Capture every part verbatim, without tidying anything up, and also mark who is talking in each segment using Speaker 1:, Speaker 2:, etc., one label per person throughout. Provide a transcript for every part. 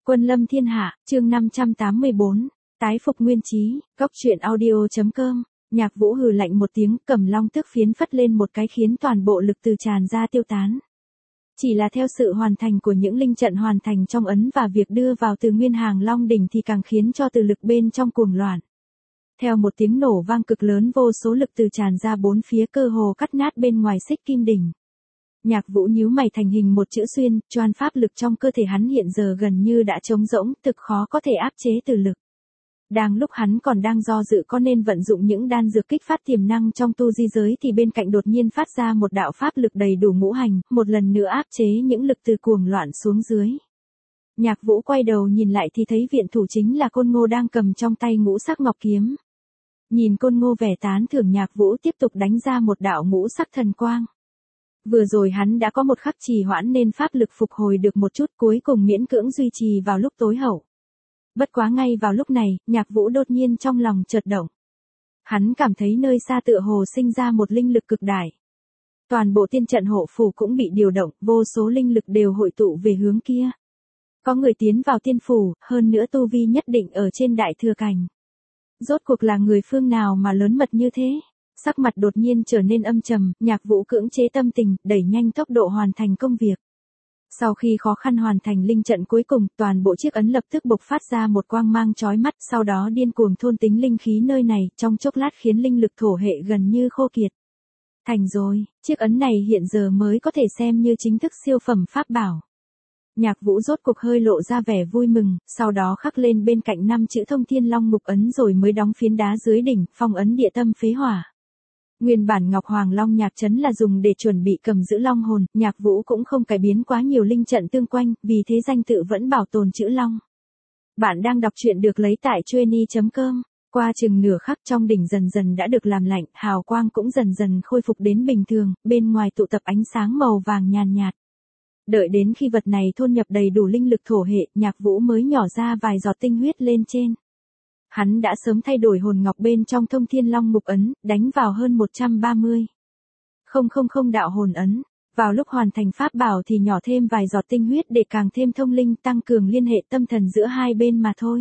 Speaker 1: Quân lâm thiên hạ, chương năm trăm tám mươi bốn, tái phục nguyên trí, góc truyện audio chấm com. Nhạc Vũ hừ lạnh một tiếng, cầm long tước phiến phất lên một cái khiến toàn bộ lực từ tràn ra tiêu tán. Chỉ là theo sự hoàn thành của những linh trận hoàn thành trong ấn và việc đưa vào từ nguyên hàng long đỉnh thì càng khiến cho từ lực bên trong cuồng loạn. Theo một tiếng nổ vang cực lớn, vô số lực từ tràn ra bốn phía, cơ hồ cắt nát bên ngoài xích kim đỉnh. Nhạc Vũ nhíu mày thành hình một chữ xuyên, choan pháp lực trong cơ thể hắn hiện giờ gần như đã trống rỗng, thực khó có thể áp chế từ lực. Đang lúc hắn còn đang do dự có nên vận dụng những đan dược kích phát tiềm năng trong tu di giới thì bên cạnh đột nhiên phát ra một đạo pháp lực đầy đủ ngũ hành, một lần nữa áp chế những lực từ cuồng loạn xuống dưới. Nhạc Vũ quay đầu nhìn lại thì thấy viện thủ chính là Côn Ngô đang cầm trong tay ngũ sắc ngọc kiếm. Nhìn Côn Ngô vẻ tán thưởng, Nhạc Vũ tiếp tục đánh ra một đạo ngũ sắc thần quang. Vừa rồi hắn đã có một khắc trì hoãn nên pháp lực phục hồi được một chút, cuối cùng miễn cưỡng duy trì vào lúc tối hậu. Bất quá ngay vào lúc này, Nhạc Vũ đột nhiên trong lòng chợt động. Hắn cảm thấy nơi xa tựa hồ sinh ra một linh lực cực đại. Toàn bộ tiên trận hộ phủ cũng bị điều động, vô số linh lực đều hội tụ về hướng kia. Có người tiến vào tiên phủ, hơn nữa tu vi nhất định ở trên đại thừa cảnh. Rốt cuộc là người phương nào mà lớn mật như thế? Sắc mặt đột nhiên trở nên âm trầm, Nhạc Vũ cưỡng chế tâm tình, đẩy nhanh tốc độ hoàn thành công việc. Sau khi khó khăn hoàn thành linh trận cuối cùng, toàn bộ chiếc ấn lập tức bộc phát ra một quang mang chói mắt, sau đó điên cuồng thôn tính linh khí nơi này, trong chốc lát khiến linh lực thổ hệ gần như khô kiệt. Thành rồi, chiếc ấn này hiện giờ mới có thể xem như chính thức siêu phẩm pháp bảo. Nhạc Vũ rốt cuộc hơi lộ ra vẻ vui mừng, sau đó khắc lên bên cạnh năm chữ Thông Thiên Long Ngục ấn rồi mới đóng phiến đá dưới đỉnh, phong ấn địa tâm phế hỏa. Nguyên bản Ngọc Hoàng Long Nhạc Trấn là dùng để chuẩn bị cầm giữ long hồn, Nhạc Vũ cũng không cải biến quá nhiều linh trận tương quanh, vì thế danh tự vẫn bảo tồn chữ Long. Bạn đang đọc truyện được lấy tại chueny chấm com. Qua chừng nửa khắc, trong đỉnh dần dần đã được làm lạnh, hào quang cũng dần dần khôi phục đến bình thường, bên ngoài tụ tập ánh sáng màu vàng nhàn nhạt. Đợi đến khi vật này thôn nhập đầy đủ linh lực thổ hệ, Nhạc Vũ mới nhỏ ra vài giọt tinh huyết lên trên. Hắn đã sớm thay đổi hồn ngọc bên trong Thông Thiên Long Ngục ấn, đánh vào hơn một trăm ba mươi. Không không không đạo hồn ấn. Vào lúc hoàn thành pháp bảo thì nhỏ thêm vài giọt tinh huyết để càng thêm thông linh, tăng cường liên hệ tâm thần giữa hai bên mà thôi.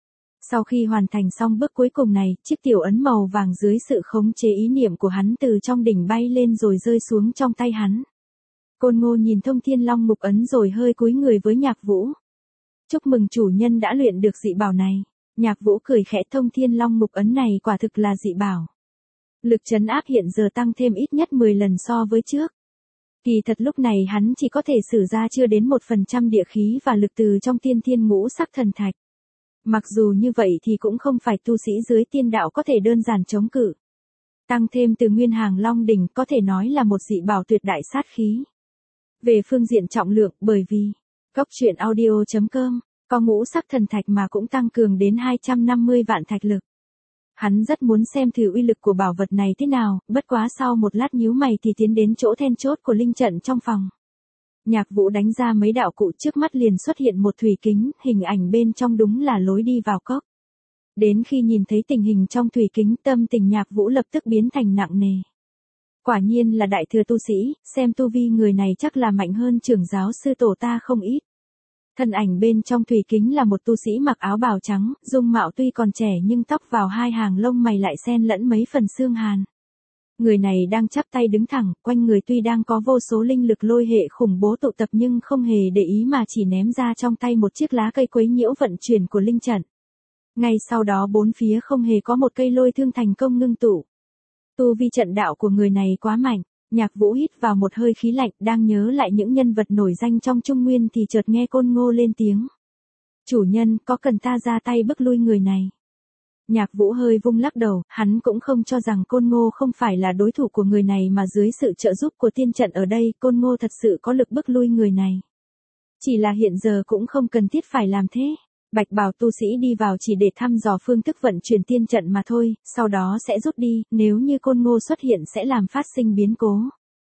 Speaker 1: Sau khi hoàn thành xong bước cuối cùng này, chiếc tiểu ấn màu vàng dưới sự khống chế ý niệm của hắn từ trong đỉnh bay lên rồi rơi xuống trong tay hắn. Côn Ngô nhìn Thông Thiên Long Ngục ấn rồi hơi cúi người với Nhạc Vũ. Chúc mừng chủ nhân đã luyện được dị bảo này. Nhạc Vũ cười khẽ, Thông Thiên Long Ngục ấn này quả thực là dị bảo. Lực trấn áp hiện giờ tăng thêm ít nhất mười lần so với trước. Kỳ thật lúc này hắn chỉ có thể sử ra chưa đến một phần trăm địa khí và lực từ trong tiên thiên ngũ sắc thần thạch. Mặc dù như vậy thì cũng không phải tu sĩ dưới tiên đạo có thể đơn giản chống cự. Tăng thêm từ nguyên hàng long đỉnh có thể nói là một dị bảo tuyệt đại sát khí. Về phương diện trọng lượng, bởi vì góc truyện audio chấm com có ngũ sắc thần thạch mà cũng tăng cường đến hai trăm năm mươi vạn thạch lực. Hắn rất muốn xem thử uy lực của bảo vật này thế nào, bất quá sau một lát nhíu mày thì tiến đến chỗ then chốt của linh trận trong phòng. Nhạc Vũ đánh ra mấy đạo cụ, trước mắt liền xuất hiện một thủy kính, hình ảnh bên trong đúng là lối đi vào cốc. Đến khi nhìn thấy tình hình trong thủy kính, tâm tình Nhạc Vũ lập tức biến thành nặng nề. Quả nhiên là đại thừa tu sĩ, xem tu vi người này chắc là mạnh hơn trưởng giáo sư tổ ta không ít. Thân ảnh bên trong thủy kính là một tu sĩ mặc áo bào trắng, dung mạo tuy còn trẻ nhưng tóc vào hai hàng lông mày lại xen lẫn mấy phần xương hàn. Người này đang chắp tay đứng thẳng, quanh người tuy đang có vô số linh lực lôi hệ khủng bố tụ tập nhưng không hề để ý mà chỉ ném ra trong tay một chiếc lá cây quấy nhiễu vận chuyển của linh trận. Ngay sau đó bốn phía không hề có một cây lôi thương thành công ngưng tụ. Tu vi trận đạo của người này quá mạnh. Nhạc Vũ hít vào một hơi khí lạnh, đang nhớ lại những nhân vật nổi danh trong Trung Nguyên thì chợt nghe Côn Ngô lên tiếng. Chủ nhân, có cần ta ra tay bức lui người này? Nhạc Vũ hơi vung lắc đầu, hắn cũng không cho rằng Côn Ngô không phải là đối thủ của người này mà dưới sự trợ giúp của tiên trận ở đây, Côn Ngô thật sự có lực bức lui người này. Chỉ là hiện giờ cũng không cần thiết phải làm thế. Bạch bào tu sĩ đi vào chỉ để thăm dò phương thức vận chuyển tiên trận mà thôi, sau đó sẽ rút đi, nếu như Côn Ngô xuất hiện sẽ làm phát sinh biến cố.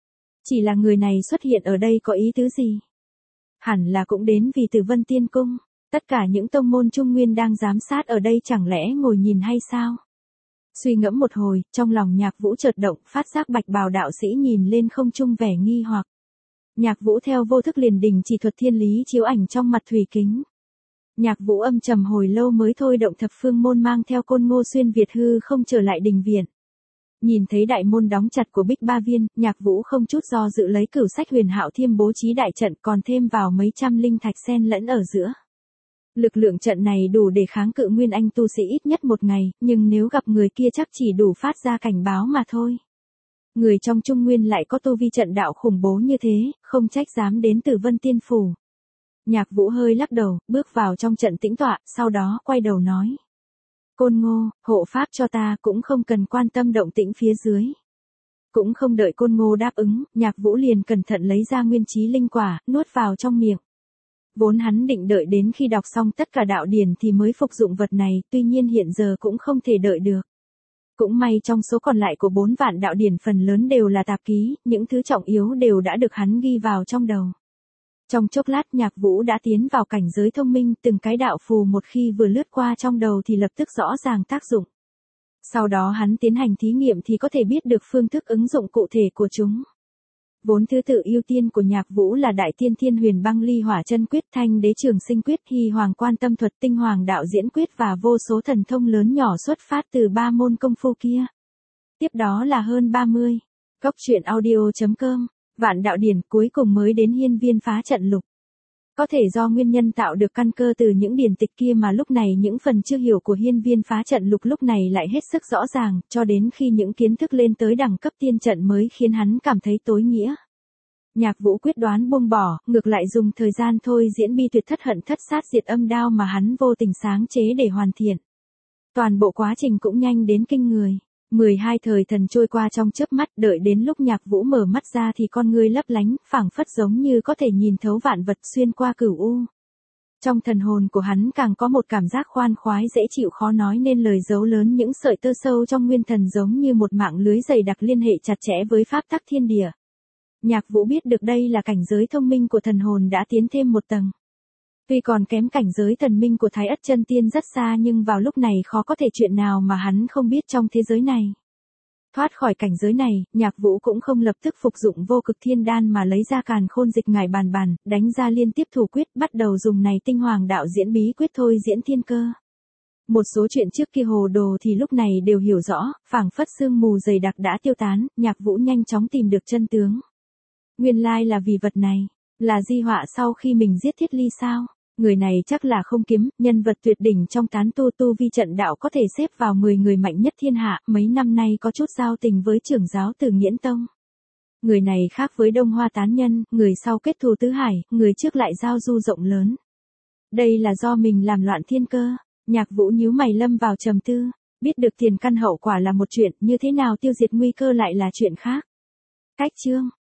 Speaker 1: Chỉ là người này xuất hiện ở đây có ý tứ gì? Hẳn là cũng đến vì Tử Vân Tiên Cung, tất cả những tông môn Trung Nguyên đang giám sát ở đây chẳng lẽ ngồi nhìn hay sao? Suy ngẫm một hồi, trong lòng Nhạc Vũ chợt động, phát giác bạch bào đạo sĩ nhìn lên không trung vẻ nghi hoặc. Nhạc Vũ theo vô thức liền đình chỉ thuật thiên lý chiếu ảnh trong mặt thủy kính. Nhạc Vũ âm trầm hồi lâu mới thôi động thập phương môn mang theo Côn Ngô xuyên Việt hư không trở lại đình viện. Nhìn thấy đại môn đóng chặt của Bích Ba Viên, Nhạc Vũ không chút do dự lấy cửu sách huyền hạo thiêm bố trí đại trận còn thêm vào mấy trăm linh thạch xen lẫn ở giữa. Lực lượng trận này đủ để kháng cự nguyên anh tu sĩ ít nhất một ngày, nhưng nếu gặp người kia chắc chỉ đủ phát ra cảnh báo mà thôi. Người trong Trung Nguyên lại có tu vi trận đạo khủng bố như thế, không trách dám đến từ Vân Tiên Phủ. Nhạc Vũ hơi lắc đầu, bước vào trong trận tĩnh tọa, sau đó quay đầu nói. Côn Ngô, hộ pháp cho ta cũng không cần quan tâm động tĩnh phía dưới. Cũng không đợi Côn Ngô đáp ứng, Nhạc Vũ liền cẩn thận lấy ra nguyên chí linh quả, nuốt vào trong miệng. Vốn hắn định đợi đến khi đọc xong tất cả đạo điển thì mới phục dụng vật này, tuy nhiên hiện giờ cũng không thể đợi được. Cũng may trong số còn lại của bốn vạn đạo điển phần lớn đều là tạp ký, những thứ trọng yếu đều đã được hắn ghi vào trong đầu. Trong chốc lát Nhạc Vũ đã tiến vào cảnh giới thông minh, từng cái đạo phù một khi vừa lướt qua trong đầu thì lập tức rõ ràng tác dụng. Sau đó hắn tiến hành thí nghiệm thì có thể biết được phương thức ứng dụng cụ thể của chúng. Vốn thứ tự ưu tiên của Nhạc Vũ là Đại Tiên Thiên Huyền Băng Ly Hỏa Chân Quyết, Thanh Đế Trường Sinh Quyết, Hy Hoàng Quan Tâm Thuật, Tinh Hoàng Đạo Diễn Quyết và vô số thần thông lớn nhỏ xuất phát từ ba môn công phu kia. Tiếp đó là hơn ba mươi. Góc truyện audio chấm com, vạn đạo điển cuối cùng mới đến hiên viên phá trận lục. Có thể do nguyên nhân tạo được căn cơ từ những điển tịch kia mà lúc này những phần chưa hiểu của hiên viên phá trận lục lúc này lại hết sức rõ ràng, cho đến khi những kiến thức lên tới đẳng cấp tiên trận mới khiến hắn cảm thấy tối nghĩa. Nhạc Vũ quyết đoán buông bỏ, ngược lại dùng thời gian thôi diễn bi tuyệt thất hận thất sát diệt âm đao mà hắn vô tình sáng chế để hoàn thiện. Toàn bộ quá trình cũng nhanh đến kinh người. mười hai thời thần trôi qua trong chớp mắt, đợi đến lúc Nhạc Vũ mở mắt ra thì con ngươi lấp lánh, phảng phất giống như có thể nhìn thấu vạn vật xuyên qua cửu u. Trong thần hồn của hắn càng có một cảm giác khoan khoái dễ chịu khó nói nên lời, giấu lớn những sợi tơ sâu trong nguyên thần giống như một mạng lưới dày đặc liên hệ chặt chẽ với pháp tắc thiên địa. Nhạc Vũ biết được đây là cảnh giới thông minh của thần hồn đã tiến thêm một tầng. Tuy còn kém cảnh giới thần minh của Thái Ất Chân Tiên rất xa nhưng vào lúc này khó có thể chuyện nào mà hắn không biết trong thế giới này. Thoát khỏi cảnh giới này, Nhạc Vũ cũng không lập tức phục dụng vô cực thiên đan mà lấy ra càn khôn dịch ngải bàn bàn, đánh ra liên tiếp thủ quyết, bắt đầu dùng này tinh hoàng đạo diễn bí quyết thôi diễn thiên cơ. Một số chuyện trước kia hồ đồ thì lúc này đều hiểu rõ, phảng phất sương mù dày đặc đã tiêu tán, Nhạc Vũ nhanh chóng tìm được chân tướng. Nguyên lai là vì vật này, là di họa sau khi mình giết Thiết Ly sao? Người này chắc là không kiếm, nhân vật tuyệt đỉnh trong tán tu tu vi trận đạo có thể xếp vào mười người mạnh nhất thiên hạ, mấy năm nay có chút giao tình với trưởng giáo Từ Nghiễn Tông. Người này khác với Đông Hoa tán nhân, người sau kết thù tứ hải, người trước lại giao du rộng lớn. Đây là do mình làm loạn thiên cơ. Nhạc Vũ nhíu mày lâm vào trầm tư, biết được tiền căn hậu quả là một chuyện, như thế nào tiêu diệt nguy cơ lại là chuyện khác. Cách chương